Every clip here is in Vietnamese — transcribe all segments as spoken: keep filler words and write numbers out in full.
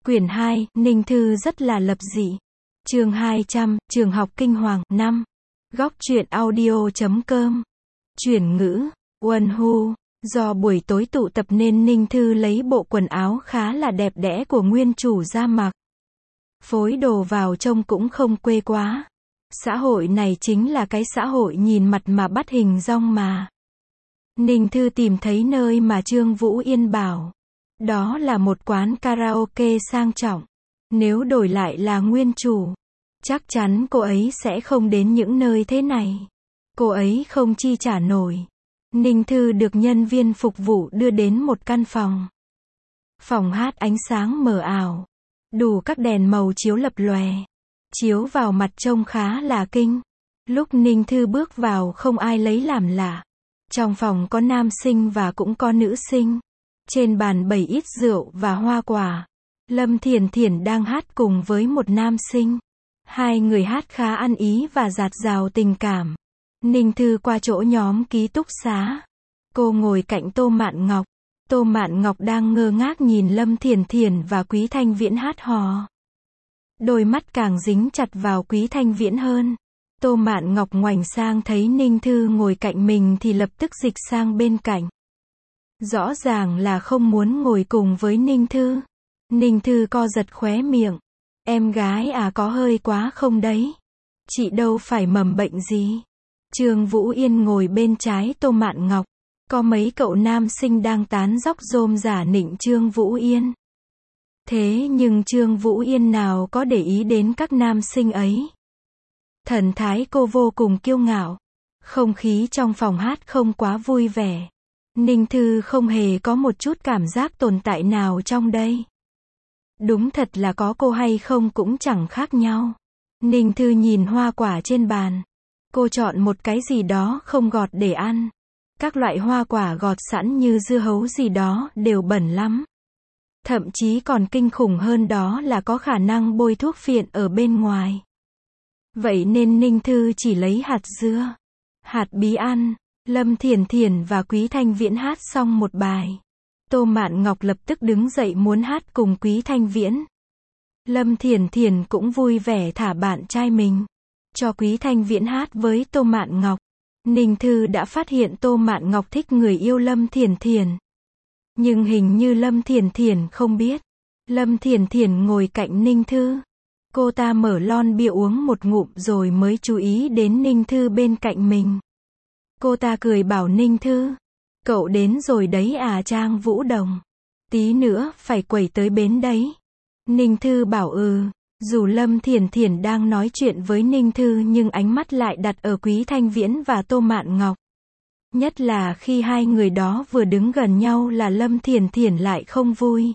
Quyển hai, Ninh Thư rất là lập dị. Chương hai trăm, Trường học kinh hoàng, năm. Góc truyện audio.com. Chuyển ngữ, Wonhu. Do buổi tối tụ tập nên Ninh Thư lấy bộ quần áo khá là đẹp đẽ của nguyên chủ ra mặc. Phối đồ vào trông cũng không quê quá. Xã hội này chính là cái xã hội nhìn mặt mà bắt hình dong mà. Ninh Thư tìm thấy nơi mà Trương Vũ Yên bảo. Đó là một quán karaoke sang trọng. Nếu đổi lại là nguyên chủ, chắc chắn cô ấy sẽ không đến những nơi thế này. Cô ấy không chi trả nổi. Ninh Thư được nhân viên phục vụ đưa đến một căn phòng. Phòng hát ánh sáng mờ ảo. Đủ các đèn màu chiếu lập lòe. Chiếu vào mặt trông khá là kinh. Lúc Ninh Thư bước vào không ai lấy làm lạ. Trong phòng có nam sinh và cũng có nữ sinh. Trên bàn bày ít rượu và hoa quả. Lâm Thiển Thiển đang hát cùng với một nam sinh. Hai người hát khá ăn ý và dạt dào tình cảm. Ninh Thư qua chỗ nhóm ký túc xá. Cô ngồi cạnh Tô Mạn Ngọc. Tô Mạn Ngọc đang ngơ ngác nhìn Lâm Thiển Thiển và Quý Thanh Viễn hát hò. Đôi mắt càng dính chặt vào Quý Thanh Viễn hơn. Tô Mạn Ngọc ngoảnh sang thấy Ninh Thư ngồi cạnh mình thì lập tức dịch sang bên cạnh. Rõ ràng là không muốn ngồi cùng với Ninh Thư. Ninh Thư co giật khóe miệng. Em gái à, có hơi quá không đấy? Chị đâu phải mầm bệnh gì. Trương Vũ Yên ngồi bên trái Tô Mạn Ngọc. Có mấy cậu nam sinh đang tán dóc rôm rả nịnh Trương Vũ Yên. Thế nhưng Trương Vũ Yên nào có để ý đến các nam sinh ấy. Thần thái cô vô cùng kiêu ngạo. Không khí trong phòng hát không quá vui vẻ. Ninh Thư không hề có một chút cảm giác tồn tại nào trong đây. Đúng thật là có cô hay không cũng chẳng khác nhau. Ninh Thư nhìn hoa quả trên bàn. Cô chọn một cái gì đó không gọt để ăn. Các loại hoa quả gọt sẵn như dưa hấu gì đó đều bẩn lắm. Thậm chí còn kinh khủng hơn đó là có khả năng bôi thuốc phiện ở bên ngoài. Vậy nên Ninh Thư chỉ lấy hạt dưa, hạt bí ăn. Lâm Thiển Thiển và Quý Thanh Viễn hát xong một bài. Tô Mạn Ngọc lập tức đứng dậy muốn hát cùng Quý Thanh Viễn. Lâm Thiển Thiển cũng vui vẻ thả bạn trai mình cho Quý Thanh Viễn hát với Tô Mạn Ngọc. Ninh Thư đã phát hiện Tô Mạn Ngọc thích người yêu Lâm Thiển Thiển. Nhưng hình như Lâm Thiển Thiển không biết. Lâm Thiển Thiển ngồi cạnh Ninh Thư. Cô ta mở lon bia uống một ngụm rồi mới chú ý đến Ninh Thư bên cạnh mình. Cô ta cười bảo Ninh Thư. Cậu đến rồi đấy à Trang Vũ Đồng. Tí nữa phải quẩy tới bến đấy. Ninh Thư bảo ừ. Dù Lâm Thiển Thiển đang nói chuyện với Ninh Thư nhưng ánh mắt lại đặt ở Quý Thanh Viễn và Tô Mạn Ngọc. Nhất là khi hai người đó vừa đứng gần nhau là Lâm Thiển Thiển lại không vui.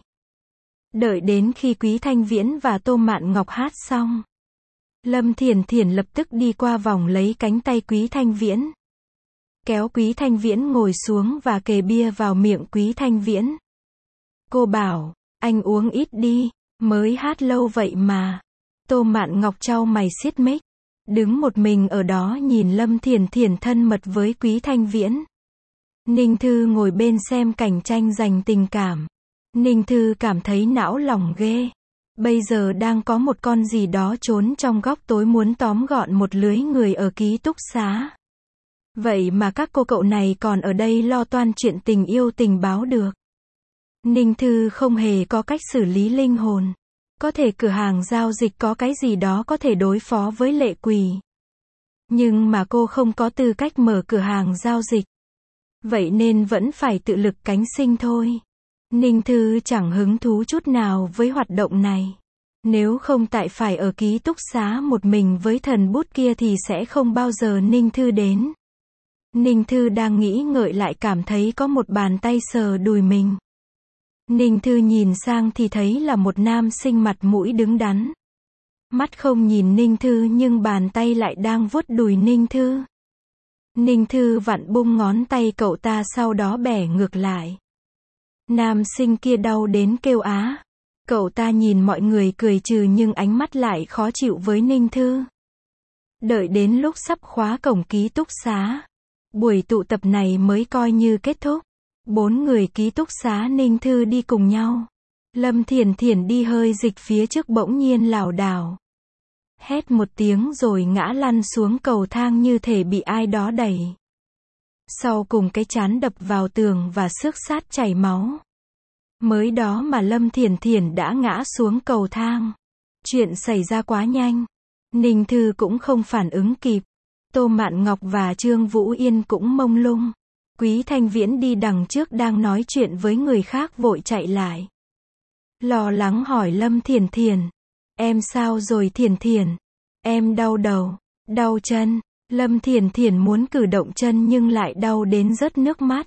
Đợi đến khi Quý Thanh Viễn và Tô Mạn Ngọc hát xong. Lâm Thiển Thiển lập tức đi qua vòng lấy cánh tay Quý Thanh Viễn. Kéo Quý Thanh Viễn ngồi xuống và kề bia vào miệng Quý Thanh Viễn. Cô bảo, anh uống ít đi, mới hát lâu vậy mà. Tô Mạn Ngọc chau mày xiết mic. Đứng một mình ở đó nhìn Lâm Thiển Thiển thân mật với Quý Thanh Viễn. Ninh Thư ngồi bên xem cảnh tranh giành tình cảm. Ninh Thư cảm thấy não lòng ghê. Bây giờ đang có một con gì đó trốn trong góc tối muốn tóm gọn một lưới người ở ký túc xá. Vậy mà các cô cậu này còn ở đây lo toan chuyện tình yêu tình báo được. Ninh Thư không hề có cách xử lý linh hồn. Có thể cửa hàng giao dịch có cái gì đó có thể đối phó với lệ quỷ. Nhưng mà cô không có tư cách mở cửa hàng giao dịch. Vậy nên vẫn phải tự lực cánh sinh thôi. Ninh Thư chẳng hứng thú chút nào với hoạt động này. Nếu không tại phải ở ký túc xá một mình với thần bút kia thì sẽ không bao giờ Ninh Thư đến. Ninh Thư đang nghĩ ngợi lại cảm thấy có một bàn tay sờ đùi mình. Ninh Thư nhìn sang thì thấy là một nam sinh mặt mũi đứng đắn. Mắt không nhìn Ninh Thư nhưng bàn tay lại đang vuốt đùi Ninh Thư. Ninh Thư vặn bung ngón tay cậu ta sau đó bẻ ngược lại. Nam sinh kia đau đến kêu á. Cậu ta nhìn mọi người cười trừ nhưng ánh mắt lại khó chịu với Ninh Thư. Đợi đến lúc sắp khóa cổng ký túc xá. Buổi tụ tập này mới coi như kết thúc. Bốn người ký túc xá Ninh Thư đi cùng nhau. Lâm Thiển Thiển đi hơi dịch phía trước bỗng nhiên lảo đảo. Hét một tiếng rồi ngã lăn xuống cầu thang như thể bị ai đó đẩy. Sau cùng cái trán đập vào tường và xước sát chảy máu. Mới đó mà Lâm Thiển Thiển đã ngã xuống cầu thang. Chuyện xảy ra quá nhanh. Ninh Thư cũng không phản ứng kịp. Tô Mạn Ngọc và Trương Vũ Yên cũng mông lung. Quý Thanh Viễn đi đằng trước đang nói chuyện với người khác vội chạy lại. Lo lắng hỏi Lâm Thiển Thiển. Em sao rồi Thiển Thiển? Em đau đầu, đau chân. Lâm Thiển Thiển muốn cử động chân nhưng lại đau đến rớt nước mắt.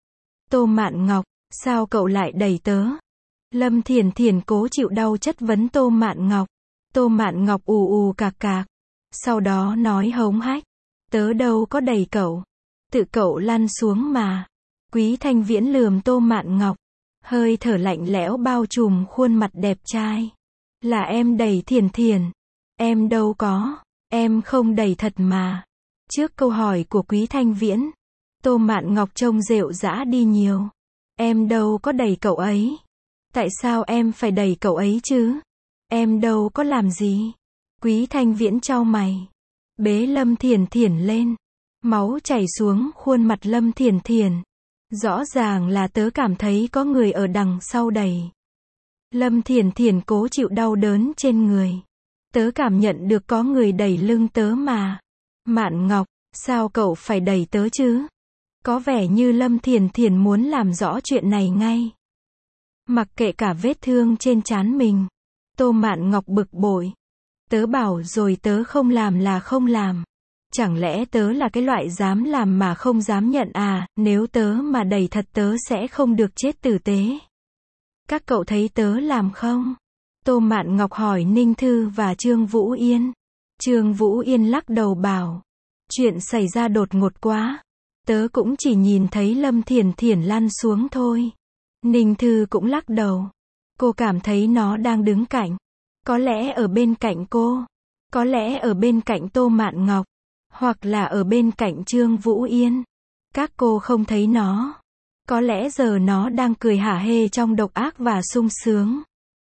Tô Mạn Ngọc, sao cậu lại đẩy tớ? Lâm Thiển Thiển cố chịu đau chất vấn Tô Mạn Ngọc. Tô Mạn Ngọc ù ù cạc cạc. Sau đó nói hống hách. Tớ đâu có đẩy cậu. Tự cậu lăn xuống mà. Quý Thanh Viễn lườm Tô Mạn Ngọc. Hơi thở lạnh lẽo bao trùm khuôn mặt đẹp trai. Là em đẩy Thiển Thiển. Em đâu có. Em không đẩy thật mà. Trước câu hỏi của Quý Thanh Viễn, Tô Mạn Ngọc trông rệu rã đi nhiều. Em đâu có đẩy cậu ấy. Tại sao em phải đẩy cậu ấy chứ? Em đâu có làm gì. Quý Thanh Viễn chau mày. Bế Lâm Thiển Thiển lên. Máu chảy xuống khuôn mặt Lâm Thiển Thiển. Rõ ràng là tớ cảm thấy có người ở đằng sau đẩy. Lâm Thiển Thiển cố chịu đau đớn trên người. Tớ cảm nhận được có người đẩy lưng tớ mà. Mạn Ngọc, sao cậu phải đẩy tớ chứ? Có vẻ như Lâm Thiển Thiển muốn làm rõ chuyện này ngay. Mặc kệ cả vết thương trên trán mình. Tô Mạn Ngọc bực bội. Tớ bảo rồi tớ không làm là không làm. Chẳng lẽ tớ là cái loại dám làm mà không dám nhận à? Nếu tớ mà đẩy thật tớ sẽ không được chết tử tế. Các cậu thấy tớ làm không? Tô Mạn Ngọc hỏi Ninh Thư và Trương Vũ Yên. Trương Vũ Yên lắc đầu bảo. Chuyện xảy ra đột ngột quá. Tớ cũng chỉ nhìn thấy Lâm Thiển Thiển lăn xuống thôi. Ninh Thư cũng lắc đầu. Cô cảm thấy nó đang đứng cạnh. Có lẽ ở bên cạnh cô. Có lẽ ở bên cạnh Tô Mạn Ngọc. Hoặc là ở bên cạnh Trương Vũ Yên. Các cô không thấy nó. Có lẽ giờ nó đang cười hả hê trong độc ác và sung sướng.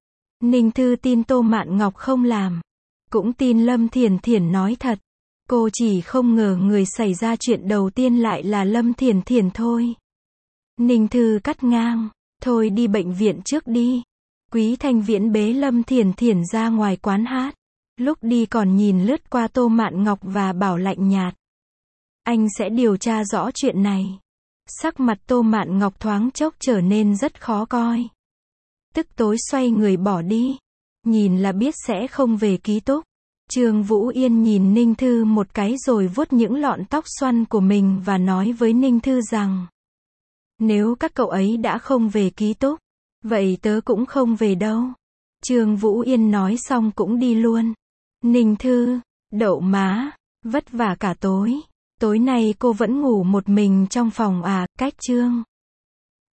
Ninh Thư tin Tô Mạn Ngọc không làm. Cũng tin Lâm Thiển Thiển nói thật. Cô chỉ không ngờ người xảy ra chuyện đầu tiên lại là Lâm Thiển Thiển thôi. Ninh Thư cắt ngang. Thôi đi bệnh viện trước đi. Quý Thanh Viễn bế Lâm Thiển Thiển ra ngoài quán hát. Lúc đi còn nhìn lướt qua Tô Mạn Ngọc và bảo lạnh nhạt. Anh sẽ điều tra rõ chuyện này. Sắc mặt Tô Mạn Ngọc thoáng chốc trở nên rất khó coi. Tức tối xoay người bỏ đi. Nhìn là biết sẽ không về ký túc. Trương Vũ Yên nhìn Ninh Thư một cái rồi vuốt những lọn tóc xoăn của mình và nói với Ninh Thư rằng. Nếu các cậu ấy đã không về ký túc, vậy tớ cũng không về đâu. Trương Vũ Yên nói xong cũng đi luôn. Ninh Thư, đậu má, vất vả cả tối. Tối nay cô vẫn ngủ một mình trong phòng à, cách Trương